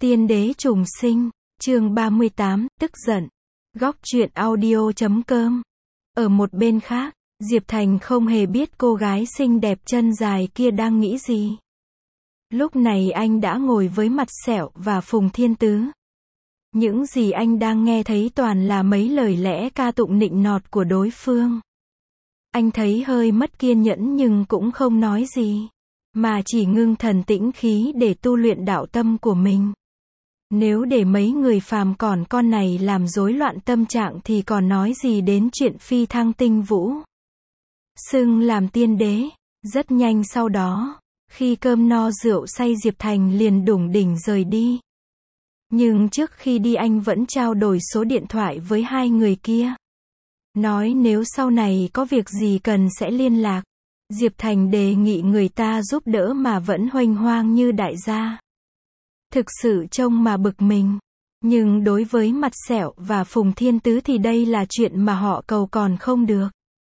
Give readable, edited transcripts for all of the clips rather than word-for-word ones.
Tiên đế trùng sinh, chương 38, tức giận. Góc truyện audio.com. Ở một bên khác, Diệp Thành không hề biết cô gái xinh đẹp chân dài kia đang nghĩ gì. Lúc này anh đã ngồi với Mặt Sẹo và Phùng Thiên Tứ. Những gì anh đang nghe thấy toàn là mấy lời lẽ ca tụng nịnh nọt của đối phương. Anh thấy hơi mất kiên nhẫn nhưng cũng không nói gì, mà chỉ ngưng thần tĩnh khí để tu luyện đạo tâm của mình. Nếu để mấy người phàm còn con này làm rối loạn tâm trạng thì còn nói gì đến chuyện phi thăng tinh vũ. Xưng làm tiên đế. Rất nhanh sau đó, khi cơm no rượu say Diệp Thành liền đủng đỉnh rời đi. Nhưng trước khi đi anh vẫn trao đổi số điện thoại với hai người kia. Nói nếu sau này có việc gì cần sẽ liên lạc. Diệp Thành đề nghị người ta giúp đỡ mà vẫn huênh hoang như đại gia. Thực sự trông mà bực mình. Nhưng đối với Mặt Sẹo và Phùng Thiên Tứ thì đây là chuyện mà họ cầu còn không được.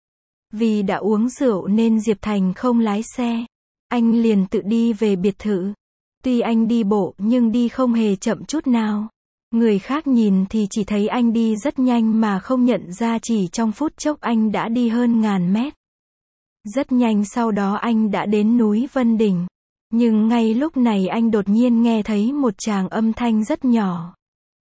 Vì đã uống rượu nên Diệp Thành không lái xe. Anh liền tự đi về biệt thự. Tuy anh đi bộ nhưng đi không hề chậm chút nào. Người khác nhìn thì chỉ thấy anh đi rất nhanh mà không nhận ra chỉ trong phút chốc anh đã đi hơn ngàn mét. Rất nhanh sau đó anh đã đến núi Vân Đỉnh. Nhưng ngay lúc này anh đột nhiên nghe thấy một tràng âm thanh rất nhỏ.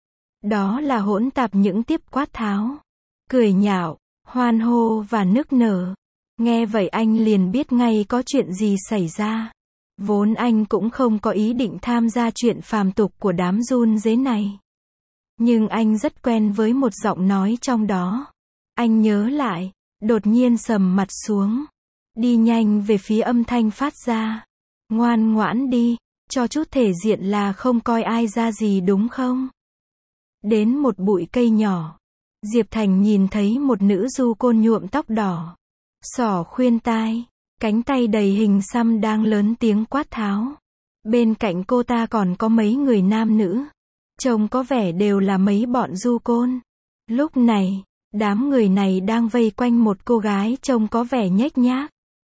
Đó là hỗn tạp những tiếp quát tháo, cười nhạo, hoan hô và nức nở. Nghe vậy anh liền biết ngay có chuyện gì xảy ra. Vốn anh cũng không có ý định tham gia chuyện phàm tục của đám run rế này. Nhưng anh rất quen với một giọng nói trong đó. Anh nhớ lại, đột nhiên sầm mặt xuống. Đi nhanh về phía âm thanh phát ra. Ngoan ngoãn đi, cho chút thể diện là không coi ai ra gì đúng không? Đến một bụi cây nhỏ, Diệp Thành nhìn thấy một nữ du côn nhuộm tóc đỏ, xỏ khuyên tai, cánh tay đầy hình xăm đang lớn tiếng quát tháo. Bên cạnh cô ta còn có mấy người nam nữ, trông có vẻ đều là mấy bọn du côn. Lúc này, đám người này đang vây quanh một cô gái trông có vẻ nhếch nhác.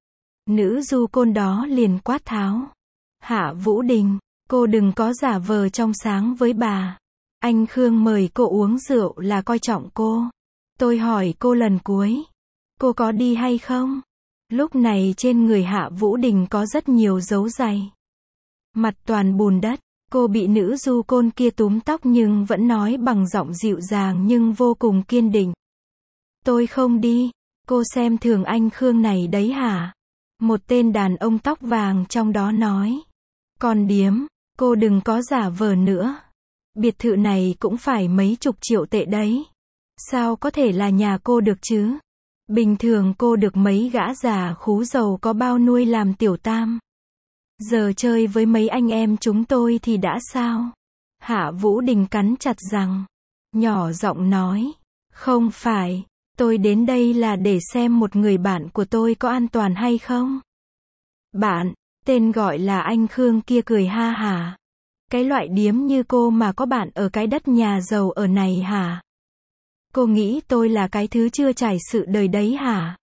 Nữ du côn đó liền quát tháo. Hạ Vũ Đình, cô đừng có giả vờ trong sáng với bà. Anh Khương mời cô uống rượu là coi trọng cô. Tôi hỏi cô lần cuối, cô có đi hay không? Lúc này trên người Hạ Vũ Đình có rất nhiều dấu giày. Mặt toàn bùn đất, cô bị nữ du côn kia túm tóc nhưng vẫn nói bằng giọng dịu dàng nhưng vô cùng kiên định. Tôi không đi, cô xem thường anh Khương này đấy hả? Một tên đàn ông tóc vàng trong đó nói. Con điếm, cô đừng có giả vờ nữa. Biệt thự này cũng phải mấy chục triệu tệ đấy. Sao có thể là nhà cô được chứ? Bình thường cô được mấy gã già khú giàu có bao nuôi làm tiểu tam. Giờ chơi với mấy anh em chúng tôi thì đã sao? Hạ Vũ Đình cắn chặt răng, nhỏ giọng nói. Không phải, tôi đến đây là để xem một người bạn của tôi có an toàn hay không. Bạn, tên gọi là anh Khương kia cười ha hả. Cái loại điếm như cô mà có bạn ở cái đất nhà giàu ở này hả? Cô nghĩ tôi là cái thứ chưa trải sự đời đấy hả?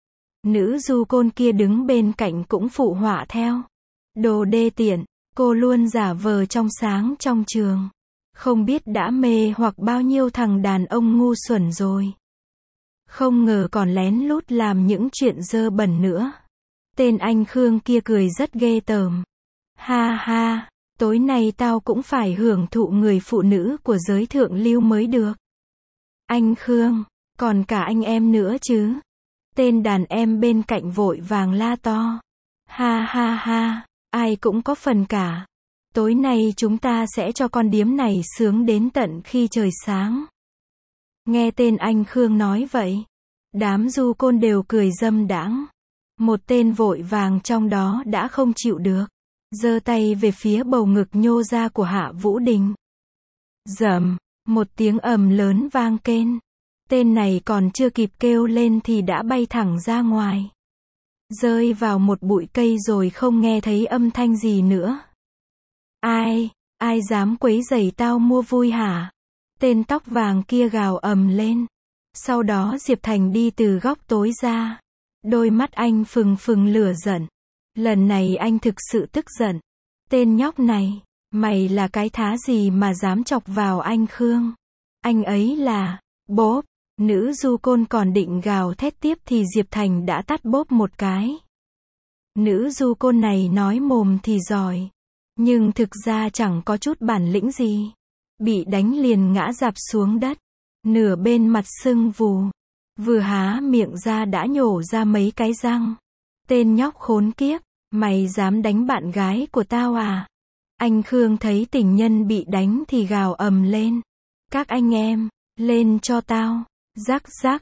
Nữ du côn kia đứng bên cạnh cũng phụ họa theo. Đồ đê tiện, cô luôn giả vờ trong sáng trong trường. Không biết đã mê hoặc bao nhiêu thằng đàn ông ngu xuẩn rồi. Không ngờ còn lén lút làm những chuyện dơ bẩn nữa. Tên anh Khương kia cười rất ghê tởm. Ha ha, tối nay tao cũng phải hưởng thụ người phụ nữ của giới thượng lưu mới được. Anh Khương, còn cả anh em nữa chứ. Tên đàn em bên cạnh vội vàng la to. Ha ha ha, ai cũng có phần cả. Tối nay chúng ta sẽ cho con điếm này sướng đến tận khi trời sáng. Nghe tên anh Khương nói vậy, đám du côn đều cười dâm đãng. Một tên vội vàng trong đó đã không chịu được, giơ tay về phía bầu ngực nhô ra của Hạ Vũ Đình. Rầm, một tiếng ầm lớn vang kên. Tên này còn chưa kịp kêu lên thì đã bay thẳng ra ngoài, rơi vào một bụi cây rồi không nghe thấy âm thanh gì nữa. Ai dám quấy rầy tao mua vui hả? Tên tóc vàng kia gào ầm lên. Sau đó Diệp Thành đi từ góc tối ra. Đôi mắt anh phừng phừng lửa giận. Lần này anh thực sự tức giận. Tên nhóc này, Mày là cái thá gì mà dám chọc vào anh Khương? Anh ấy là, bốp, nữ du côn còn định gào thét tiếp thì Diệp Thành đã tát bốp một cái. Nữ du côn này nói mồm thì giỏi, nhưng thực ra chẳng có chút bản lĩnh gì. Bị đánh liền ngã rạp xuống đất, nửa bên mặt sưng vù, vừa há miệng ra đã nhổ ra mấy cái răng. Tên nhóc khốn kiếp, mày dám đánh bạn gái của tao à? Anh Khương thấy tình nhân bị đánh thì gào ầm lên. Các anh em, lên cho tao, rắc rắc,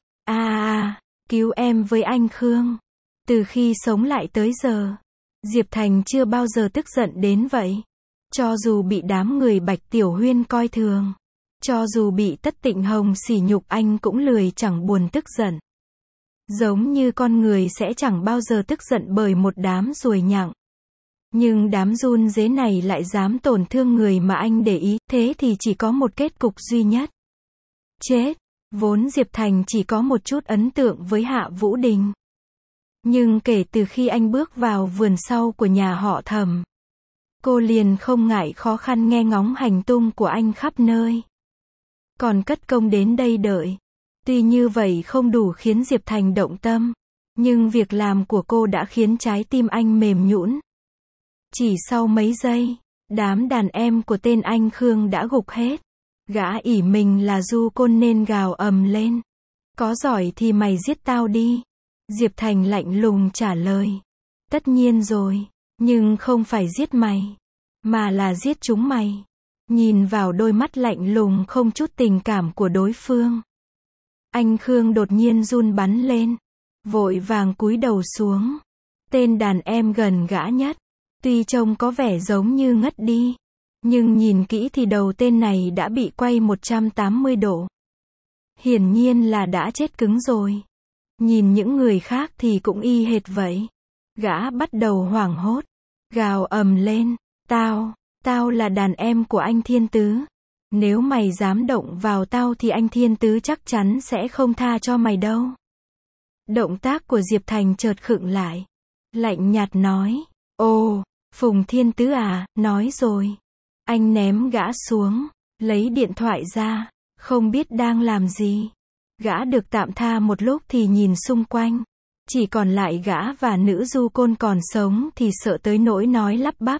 cứu em với anh Khương. Từ khi sống lại tới giờ, Diệp Thành chưa bao giờ tức giận đến vậy. Cho dù bị đám người Bạch Tiểu Huyên coi thường, cho dù bị Tất Tịnh Hồng sỉ nhục anh cũng lười chẳng buồn tức giận. Giống như con người sẽ chẳng bao giờ tức giận bởi một đám ruồi nhặng. Nhưng đám run rế này lại dám tổn thương người mà anh để ý, thế thì chỉ có một kết cục duy nhất. Chết. Vốn Diệp Thành chỉ có một chút ấn tượng với Hạ Vũ Đình. Nhưng kể từ khi anh bước vào vườn sau của nhà họ Thẩm, cô liền không ngại khó khăn nghe ngóng hành tung của anh khắp nơi. Còn cất công đến đây đợi. Tuy như vậy không đủ khiến Diệp Thành động tâm, nhưng việc làm của cô đã khiến trái tim anh mềm nhũn. Chỉ sau mấy giây, đám đàn em của tên anh Khương đã gục hết. Gã ỷ mình là du côn nên gào ầm lên. Có giỏi thì mày giết tao đi. Diệp Thành lạnh lùng trả lời. Tất nhiên rồi, nhưng không phải giết mày, mà là giết chúng mày. Nhìn vào đôi mắt lạnh lùng không chút tình cảm của đối phương, anh Khương đột nhiên run bắn lên, vội vàng cúi đầu xuống. Tên đàn em gần gã nhất, tuy trông có vẻ giống như ngất đi, nhưng nhìn kỹ thì đầu tên này đã bị quay 180 độ. Hiển nhiên là đã chết cứng rồi. Nhìn những người khác thì cũng y hệt vậy. Gã bắt đầu hoảng hốt, gào ầm lên. Tao là đàn em của anh Thiên Tứ. Nếu mày dám động vào tao thì anh Thiên Tứ chắc chắn sẽ không tha cho mày đâu. Động tác của Diệp Thành chợt khựng lại. Lạnh nhạt nói. Ồ, Phùng Thiên Tứ à, nói rồi. Anh ném gã xuống, lấy điện thoại ra, không biết đang làm gì. Gã được tạm tha một lúc thì nhìn xung quanh. Chỉ còn lại gã và nữ du côn còn sống thì sợ tới nỗi nói lắp bắp.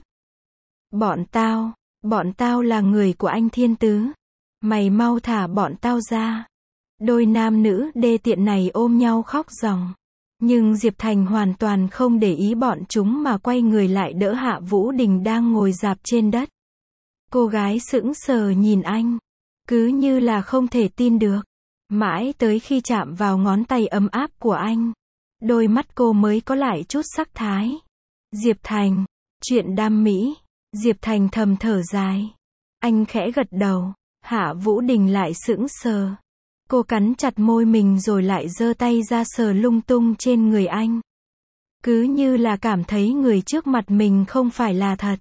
Bọn tao là người của anh Thiên Tứ. Mày mau thả bọn tao ra. Đôi nam nữ đê tiện này ôm nhau khóc ròng. Nhưng Diệp Thành hoàn toàn không để ý bọn chúng mà quay người lại đỡ Hạ Vũ Đình đang ngồi rạp trên đất. Cô gái sững sờ nhìn anh, cứ như là không thể tin được. Mãi tới khi chạm vào ngón tay ấm áp của anh, đôi mắt cô mới có lại chút sắc thái. Diệp Thành, chuyện đam mỹ. Diệp Thành thầm thở dài. Anh khẽ gật đầu. Hạ Vũ Đình lại sững sờ. Cô cắn chặt môi mình rồi lại giơ tay ra sờ lung tung trên người anh. Cứ như là cảm thấy người trước mặt mình không phải là thật.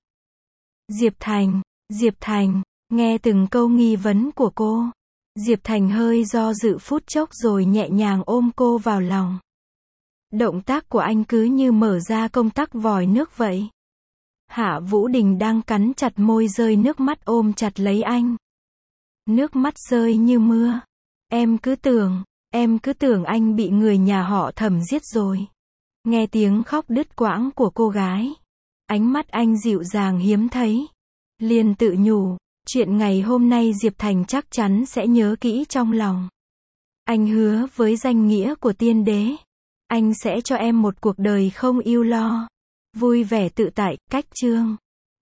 Diệp Thành, nghe từng câu nghi vấn của cô. Diệp Thành hơi do dự phút chốc rồi nhẹ nhàng ôm cô vào lòng. Động tác của anh cứ như mở ra công tắc vòi nước vậy. Hạ Vũ Đình đang cắn chặt môi rơi nước mắt ôm chặt lấy anh. Nước mắt rơi như mưa. Em cứ tưởng anh bị người nhà họ Thẩm giết rồi. Nghe tiếng khóc đứt quãng của cô gái. Ánh mắt anh dịu dàng hiếm thấy. Liền tự nhủ, chuyện ngày hôm nay Diệp Thành chắc chắn sẽ nhớ kỹ trong lòng. Anh hứa với danh nghĩa của tiên đế. Anh sẽ cho em một cuộc đời không ưu lo. Vui vẻ tự tại, cách chương.